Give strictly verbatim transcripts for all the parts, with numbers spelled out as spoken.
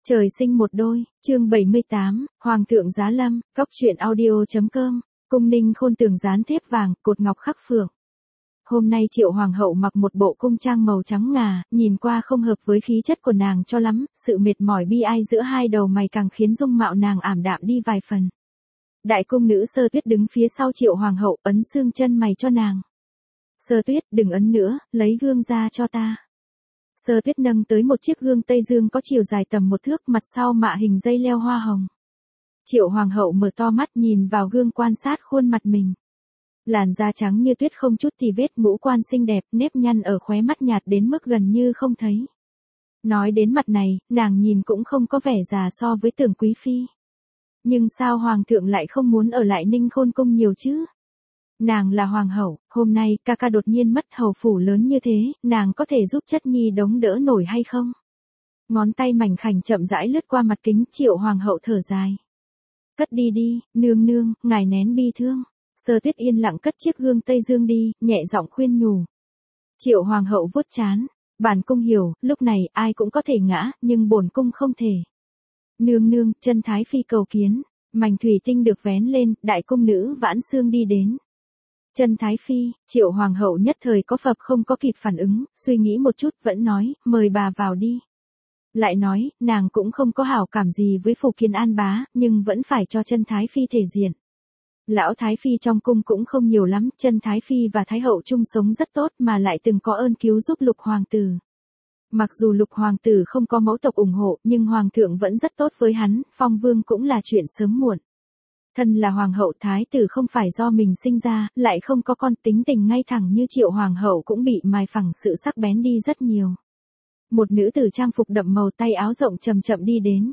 Trời sinh một đôi, chương bảy mươi tám, Hoàng thượng Giá Lâm, Cóc truyện audio chấm com, cung ninh khôn tường dán thép vàng, cột ngọc khắc phượng. Hôm nay Triệu Hoàng hậu mặc một bộ cung trang màu trắng ngà, nhìn qua không hợp với khí chất của nàng cho lắm, sự mệt mỏi bi ai giữa hai đầu mày càng khiến dung mạo nàng ảm đạm đi vài phần. Đại cung nữ Sơ Tuyết đứng phía sau Triệu Hoàng hậu, ấn xương chân mày cho nàng. Sơ Tuyết, đừng ấn nữa, lấy gương ra cho ta. Sơ Tuyết nâng tới một chiếc gương Tây Dương có chiều dài tầm một thước, mặt sau mạ hình dây leo hoa hồng. Triệu Hoàng hậu mở to mắt nhìn vào gương quan sát khuôn mặt mình. Làn da trắng như tuyết không chút tì vết, ngũ quan xinh đẹp, nếp nhăn ở khóe mắt nhạt đến mức gần như không thấy. Nói đến mặt này, nàng nhìn cũng không có vẻ già so với Tưởng Quý phi. Nhưng sao Hoàng thượng lại không muốn ở lại Ninh Khôn cung nhiều chứ? Nàng là hoàng hậu, hôm nay ca ca đột nhiên mất hầu phủ lớn như thế, nàng có thể giúp chất nhi đống đỡ nổi hay không? Ngón tay mảnh khảnh chậm rãi lướt qua mặt kính, Triệu Hoàng hậu thở dài. Cất đi đi, nương nương, ngài nén bi thương. Sơ Tuyết yên lặng cất chiếc gương Tây Dương đi, nhẹ giọng khuyên nhủ. Triệu Hoàng hậu vuốt trán, bản cung hiểu, lúc này ai cũng có thể ngã, nhưng bổn cung không thể. Nương nương, chân thái phi cầu kiến, mảnh thủy tinh được vén lên, đại cung nữ Vãn Xương đi đến. Chân thái phi, Triệu Hoàng hậu nhất thời có phập không có kịp phản ứng, suy nghĩ một chút vẫn nói, mời bà vào đi. Lại nói, nàng cũng không có hảo cảm gì với Phủ Kiến An bá, nhưng vẫn phải cho chân thái phi thể diện. Lão thái phi trong cung cũng không nhiều lắm, chân thái phi và thái hậu chung sống rất tốt mà lại từng có ơn cứu giúp Lục hoàng tử. Mặc dù Lục hoàng tử không có mẫu tộc ủng hộ, nhưng hoàng thượng vẫn rất tốt với hắn, phong vương cũng là chuyện sớm muộn. Thân là hoàng hậu, thái tử không phải do mình sinh ra, lại không có con, tính tình ngay thẳng như Triệu Hoàng hậu cũng bị mài phẳng sự sắc bén đi rất nhiều. Một nữ tử trang phục đậm màu, tay áo rộng chậm chậm đi đến.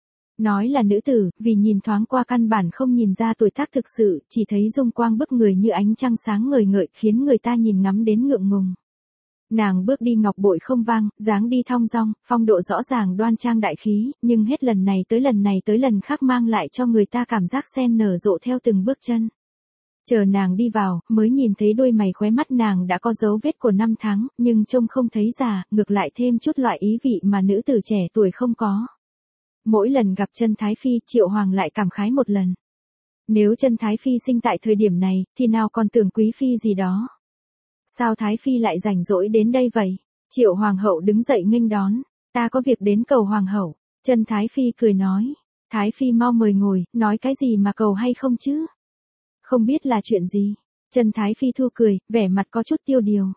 Nói là nữ tử, vì nhìn thoáng qua căn bản không nhìn ra tuổi tác thực sự, chỉ thấy dung quang bức người như ánh trăng sáng ngời ngợi, khiến người ta nhìn ngắm đến ngượng ngùng. Nàng bước đi ngọc bội không vang, dáng đi thong dong, phong độ rõ ràng đoan trang đại khí, nhưng hết lần này tới lần này tới lần khác mang lại cho người ta cảm giác sen nở rộ theo từng bước chân. Chờ nàng đi vào, mới nhìn thấy đôi mày khóe mắt nàng đã có dấu vết của năm tháng, nhưng trông không thấy già, ngược lại thêm chút loại ý vị mà nữ tử trẻ tuổi không có. Mỗi lần gặp chân thái phi, Triệu Hoàng lại cảm khái một lần. Nếu chân thái phi sinh tại thời điểm này, thì nào còn Tưởng Quý phi gì đó. Sao thái phi lại rảnh rỗi đến đây vậy? Triệu Hoàng hậu đứng dậy nghênh đón. Ta có việc đến cầu Hoàng hậu. Chân thái phi cười nói. Thái phi mau mời ngồi, nói cái gì mà cầu hay không chứ? Không biết là chuyện gì? Chân thái phi thu cười, vẻ mặt có chút tiêu điều.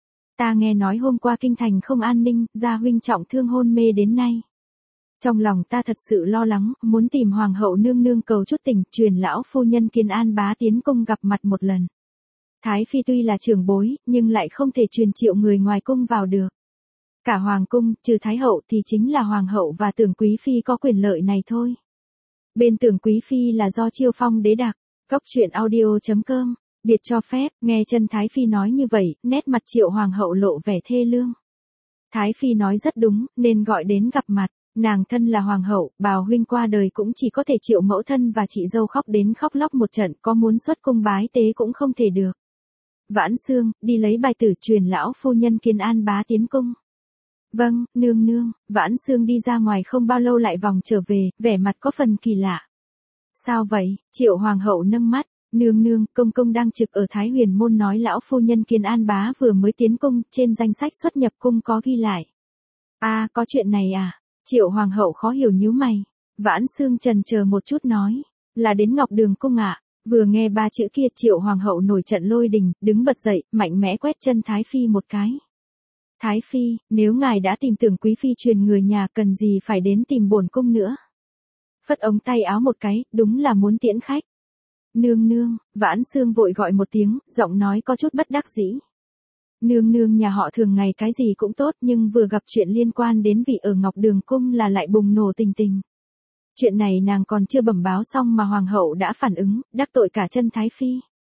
Ta nghe nói hôm qua kinh thành không an ninh, gia huynh trọng thương hôn mê đến nay. Trong lòng ta thật sự lo lắng, muốn tìm Hoàng hậu nương nương cầu chút tình, truyền lão phu nhân Kiến An bá tiến cung gặp mặt một lần. Thái phi tuy là trưởng bối, nhưng lại không thể truyền triệu người ngoài cung vào được. Cả hoàng cung, trừ thái hậu thì chính là hoàng hậu và Tưởng Quý phi có quyền lợi này thôi. Bên Tưởng Quý phi là do Chiêu Phong đế đặc. Cóc truyện audio chấm com, biệt cho phép, nghe chân thái phi nói như vậy, nét mặt Triệu Hoàng hậu lộ vẻ thê lương. Thái phi nói rất đúng, nên gọi đến gặp mặt. Nàng thân là hoàng hậu, bào huynh qua đời cũng chỉ có thể Triệu mẫu thân và chị dâu khóc đến khóc lóc một trận, có muốn xuất cung bái tế cũng không thể được. Vãn Xương, đi lấy bài tử truyền lão phu nhân Kiến An bá tiến cung. Vâng, nương nương. Vãn Xương đi ra ngoài không bao lâu lại vòng trở về, vẻ mặt có phần kỳ lạ. Sao vậy? Triệu Hoàng hậu nâng mắt. Nương nương, công công đang trực ở Thái Huyền môn nói lão phu nhân Kiến An bá vừa mới tiến cung, trên danh sách xuất nhập cung có ghi lại. À, có chuyện này à? Triệu Hoàng hậu khó hiểu nhíu mày. Vãn Xương chần chờ một chút nói. Là đến Ngọc Đường cung ạ. À? Vừa nghe ba chữ kia, Triệu Hoàng hậu nổi trận lôi đình, đứng bật dậy, mạnh mẽ quét chân Thái phi một cái. Thái phi, nếu ngài đã tìm Tưởng Quý phi truyền người nhà, cần gì phải đến tìm bổn cung nữa? Phất ống tay áo một cái, đúng là muốn tiễn khách. Nương nương, Vãn Xương vội gọi một tiếng, giọng nói có chút bất đắc dĩ. Nương nương nhà họ thường ngày cái gì cũng tốt, nhưng vừa gặp chuyện liên quan đến vị ở Ngọc Đường cung là lại bùng nổ tình tình. Chuyện này nàng còn chưa bẩm báo xong mà hoàng hậu đã phản ứng, đắc tội cả chân thái phi.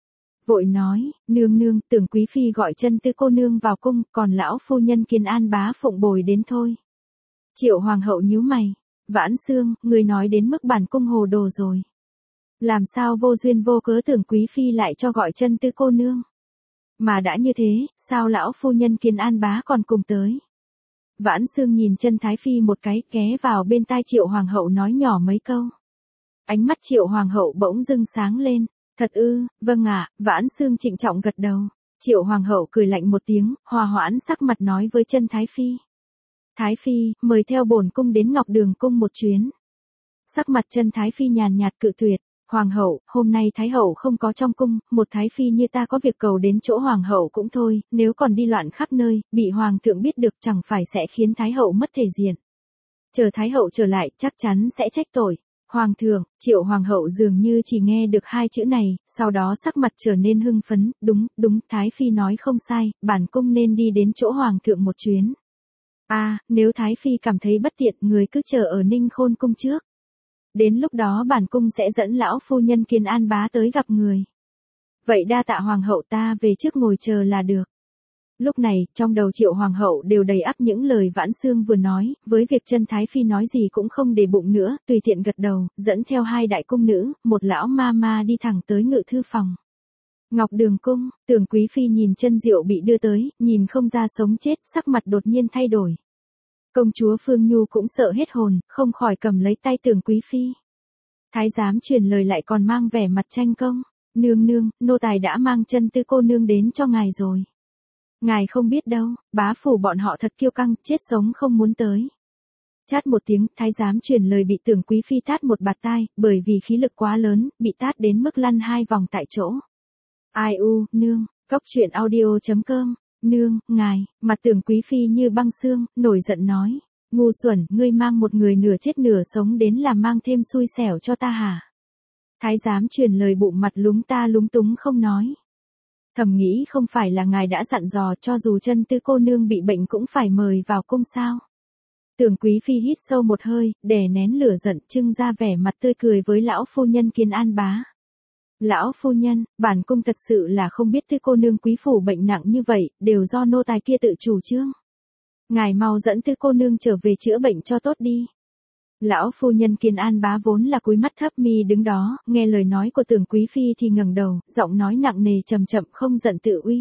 Vội nói, nương nương, Tưởng Quý phi gọi chân tư cô nương vào cung, còn lão phu nhân Kiến An bá phụng bồi đến thôi. Triệu Hoàng hậu nhíu mày. Vãn Xương, người nói đến mức bản cung hồ đồ rồi. Làm sao vô duyên vô cớ Tưởng Quý phi lại cho gọi chân tư cô nương? Mà đã như thế, sao lão phu nhân Kiến An bá còn cùng tới? Vãn Xương nhìn chân Thái Phi một cái, ghé vào bên tai Triệu Hoàng hậu nói nhỏ mấy câu. Ánh mắt Triệu Hoàng hậu bỗng dưng sáng lên. Thật ư, vâng ạ, Vãn Xương trịnh trọng gật đầu. Triệu Hoàng hậu cười lạnh một tiếng, hòa hoãn sắc mặt nói với chân Thái Phi. Thái Phi, mời theo bổn cung đến Ngọc Đường cung một chuyến. Sắc mặt chân Thái Phi nhàn nhạt cự tuyệt. Hoàng hậu, hôm nay Thái hậu không có trong cung, một Thái Phi như ta có việc cầu đến chỗ Hoàng hậu cũng thôi, nếu còn đi loạn khắp nơi, bị Hoàng thượng biết được chẳng phải sẽ khiến Thái hậu mất thể diện. Chờ Thái hậu trở lại, chắc chắn sẽ trách tội. Hoàng thượng, Triệu Hoàng hậu dường như chỉ nghe được hai chữ này, sau đó sắc mặt trở nên hưng phấn, đúng, đúng, Thái Phi nói không sai, bản cung nên đi đến chỗ Hoàng thượng một chuyến. À, nếu Thái Phi cảm thấy bất tiện, người cứ chờ ở Ninh Khôn cung trước. Đến lúc đó bản cung sẽ dẫn lão phu nhân Kiến An bá tới gặp người. Vậy đa tạ Hoàng hậu, ta về trước ngồi chờ là được. Lúc này, trong đầu Triệu Hoàng hậu đều đầy ắp những lời Vãn Xương vừa nói, với việc chân Thái Phi nói gì cũng không để bụng nữa, tùy tiện gật đầu, dẫn theo hai đại cung nữ, một lão ma ma đi thẳng tới ngự thư phòng. Ngọc Đường cung, Tưởng Quý Phi nhìn chân Diệu bị đưa tới, nhìn không ra sống chết, sắc mặt đột nhiên thay đổi. Công chúa Phương Nhu cũng sợ hết hồn, không khỏi cầm lấy tay Tưởng Quý Phi. Thái giám truyền lời lại còn mang vẻ mặt tranh công. Nương nương, nô tài đã mang chân Tư cô nương đến cho ngài rồi. Ngài không biết đâu, bá phủ bọn họ thật kiêu căng, chết sống không muốn tới. Chát một tiếng, thái giám truyền lời bị Tưởng Quý Phi tát một bạt tai, bởi vì khí lực quá lớn, bị tát đến mức lăn hai vòng tại chỗ. Ai u, nương, cóc truyện audio chấm com. Nương, ngài, mặt Tưởng Quý Phi như băng xương, nổi giận nói. Ngu xuẩn, ngươi mang một người nửa chết nửa sống đến làm mang thêm xui xẻo cho ta hả? Thái giám truyền lời bụng mặt lúng ta lúng túng không nói. Thầm nghĩ không phải là ngài đã dặn dò cho dù chân Tư cô nương bị bệnh cũng phải mời vào cung sao? Tưởng Quý Phi hít sâu một hơi, đè nén lửa giận, trưng ra vẻ mặt tươi cười với lão phu nhân Kiến An bá. Lão phu nhân, bản cung thật sự là không biết Tư cô nương quý phủ bệnh nặng như vậy, đều do nô tài kia tự chủ trương. Ngài mau dẫn Tư cô nương trở về chữa bệnh cho tốt đi. Lão phu nhân Kiến An bá vốn là cúi mắt thấp mi đứng đó, nghe lời nói của Tưởng Quý Phi thì ngẩng đầu, giọng nói nặng nề chậm chậm không giận tự uy.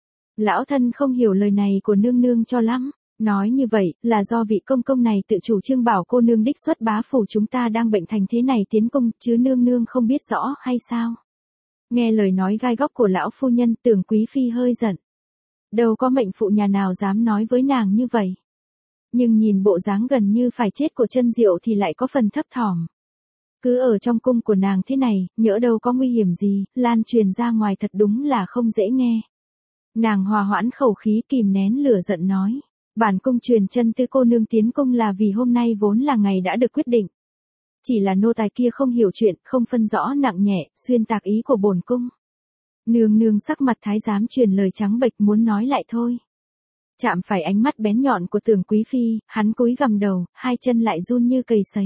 Lão thân không hiểu lời này của nương nương cho lắm. Nói như vậy, là do vị công công này tự chủ trương bảo cô nương đích xuất bá phủ chúng ta đang bệnh thành thế này tiến cung, chứ nương nương không biết rõ hay sao? Nghe lời nói gai góc của lão phu nhân, Tưởng Quý Phi hơi giận. Đâu có mệnh phụ nhà nào dám nói với nàng như vậy. Nhưng nhìn bộ dáng gần như phải chết của chân Diệu thì lại có phần thấp thỏm. Cứ ở trong cung của nàng thế này, nhỡ đâu có nguy hiểm gì, lan truyền ra ngoài thật đúng là không dễ nghe. Nàng hòa hoãn khẩu khí kìm nén lửa giận nói. Bản cung truyền chân Tư cô nương tiến cung là vì hôm nay vốn là ngày đã được quyết định. Chỉ là nô tài kia không hiểu chuyện, không phân rõ nặng nhẹ, xuyên tạc ý của bổn cung. Nương nương sắc mặt thái giám truyền lời trắng bệch muốn nói lại thôi. Chạm phải ánh mắt bén nhọn của Tưởng Quý Phi, hắn cúi gằm đầu, hai chân lại run như cầy sấy.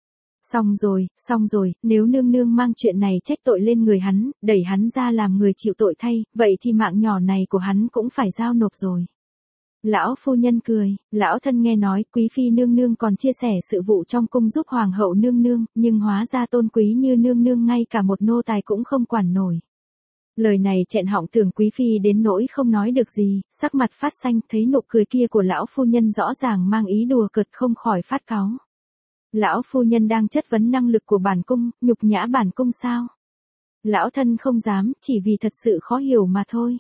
Xong rồi, xong rồi, nếu nương nương mang chuyện này trách tội lên người hắn, đẩy hắn ra làm người chịu tội thay, vậy thì mạng nhỏ này của hắn cũng phải giao nộp rồi. Lão phu nhân cười, lão thân nghe nói Quý Phi nương nương còn chia sẻ sự vụ trong cung giúp hoàng hậu nương nương, nhưng hóa ra tôn quý như nương nương ngay cả một nô tài cũng không quản nổi. Lời này chẹn họng Tưởng Quý Phi đến nỗi không nói được gì, sắc mặt phát xanh, thấy nụ cười kia của lão phu nhân rõ ràng mang ý đùa cợt không khỏi phát cáu. Lão phu nhân đang chất vấn năng lực của bản cung, nhục nhã bản cung sao? Lão thân không dám, chỉ vì thật sự khó hiểu mà thôi.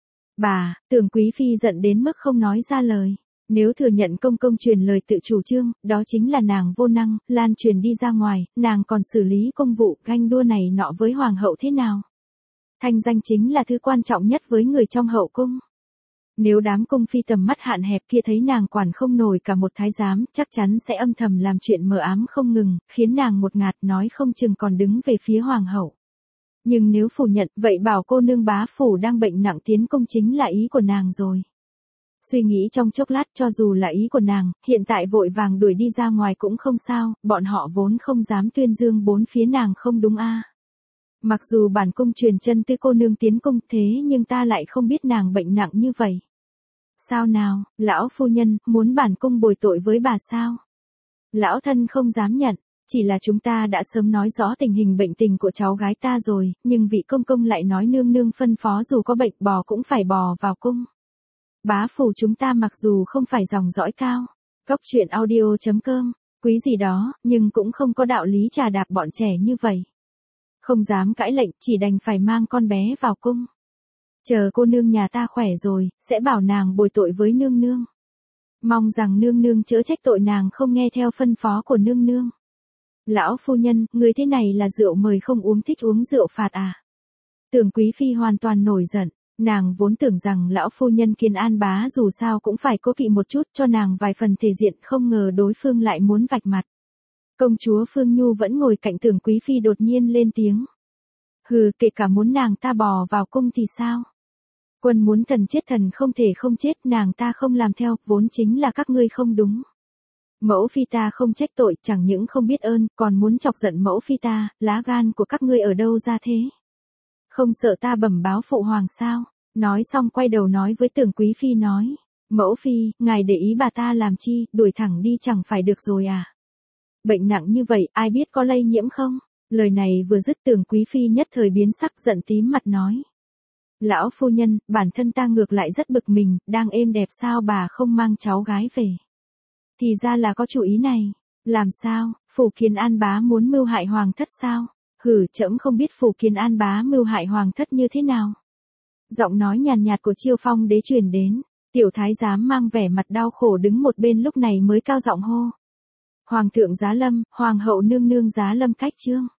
Bà, Tưởng Quý Phi giận đến mức không nói ra lời. Nếu thừa nhận công công truyền lời tự chủ trương, đó chính là nàng vô năng, lan truyền đi ra ngoài, nàng còn xử lý công vụ, ganh đua này nọ với hoàng hậu thế nào? Thanh danh chính là thứ quan trọng nhất với người trong hậu cung. Nếu đám cung phi tầm mắt hạn hẹp kia thấy nàng quản không nổi cả một thái giám, chắc chắn sẽ âm thầm làm chuyện mờ ám không ngừng, khiến nàng một ngạt nói không chừng còn đứng về phía hoàng hậu. Nhưng nếu phủ nhận, vậy bảo cô nương bá phủ đang bệnh nặng tiến cung chính là ý của nàng rồi. Suy nghĩ trong chốc lát cho dù là ý của nàng, hiện tại vội vàng đuổi đi ra ngoài cũng không sao, bọn họ vốn không dám tuyên dương bốn phía nàng không đúng a. Mặc dù bản cung truyền chân Tư cô nương tiến cung thế nhưng ta lại không biết nàng bệnh nặng như vậy. Sao nào, lão phu nhân, muốn bản cung bồi tội với bà sao? Lão thân không dám nhận, chỉ là chúng ta đã sớm nói rõ tình hình bệnh tình của cháu gái ta rồi, nhưng vị công công lại nói nương nương phân phó dù có bệnh bò cũng phải bò vào cung. Bá phủ chúng ta mặc dù không phải dòng dõi cao, cốc truyện audio.com, quý gì đó, nhưng cũng không có đạo lý trà đạp bọn trẻ như vậy. Không dám cãi lệnh, chỉ đành phải mang con bé vào cung. Chờ cô nương nhà ta khỏe rồi, sẽ bảo nàng bồi tội với nương nương. Mong rằng nương nương chớ trách tội nàng không nghe theo phân phó của nương nương. Lão phu nhân, người thế này là rượu mời không uống, thích uống rượu phạt à? Tưởng quý phi hoàn toàn nổi giận, nàng vốn tưởng rằng lão phu nhân Kiên An bá dù sao cũng phải cố kỵ một chút cho nàng vài phần thể diện, không ngờ đối phương lại muốn vạch mặt. Công chúa Phương Nhu vẫn ngồi cạnh tưởng quý phi đột nhiên lên tiếng. Hừ, kể cả muốn nàng ta bò vào cung thì sao? Quân muốn thần chết thần không thể không chết, nàng ta không làm theo, vốn chính là các ngươi không đúng. Mẫu phi ta không trách tội, chẳng những không biết ơn, còn muốn chọc giận mẫu phi ta, lá gan của các ngươi ở đâu ra thế? Không sợ ta bẩm báo phụ hoàng sao? Nói xong quay đầu nói với tưởng quý phi nói. Mẫu phi, ngài để ý bà ta làm chi, đuổi thẳng đi chẳng phải được rồi à? Bệnh nặng như vậy, ai biết có lây nhiễm không? Lời này vừa dứt tưởng quý phi nhất thời biến sắc, giận tím mặt nói. Lão phu nhân, bản thân ta ngược lại rất bực mình, đang êm đẹp sao bà không mang cháu gái về? Thì ra là có chủ ý này. Làm sao, phủ Kiên An bá muốn mưu hại hoàng thất sao? Hử, trẫm không biết phủ Kiên An bá mưu hại hoàng thất như thế nào. Giọng nói nhàn nhạt của Chiêu Phong đế truyền đến, tiểu thái giám mang vẻ mặt đau khổ đứng một bên lúc này mới cao giọng hô. Hoàng thượng giá lâm, hoàng hậu nương nương giá lâm cách chương.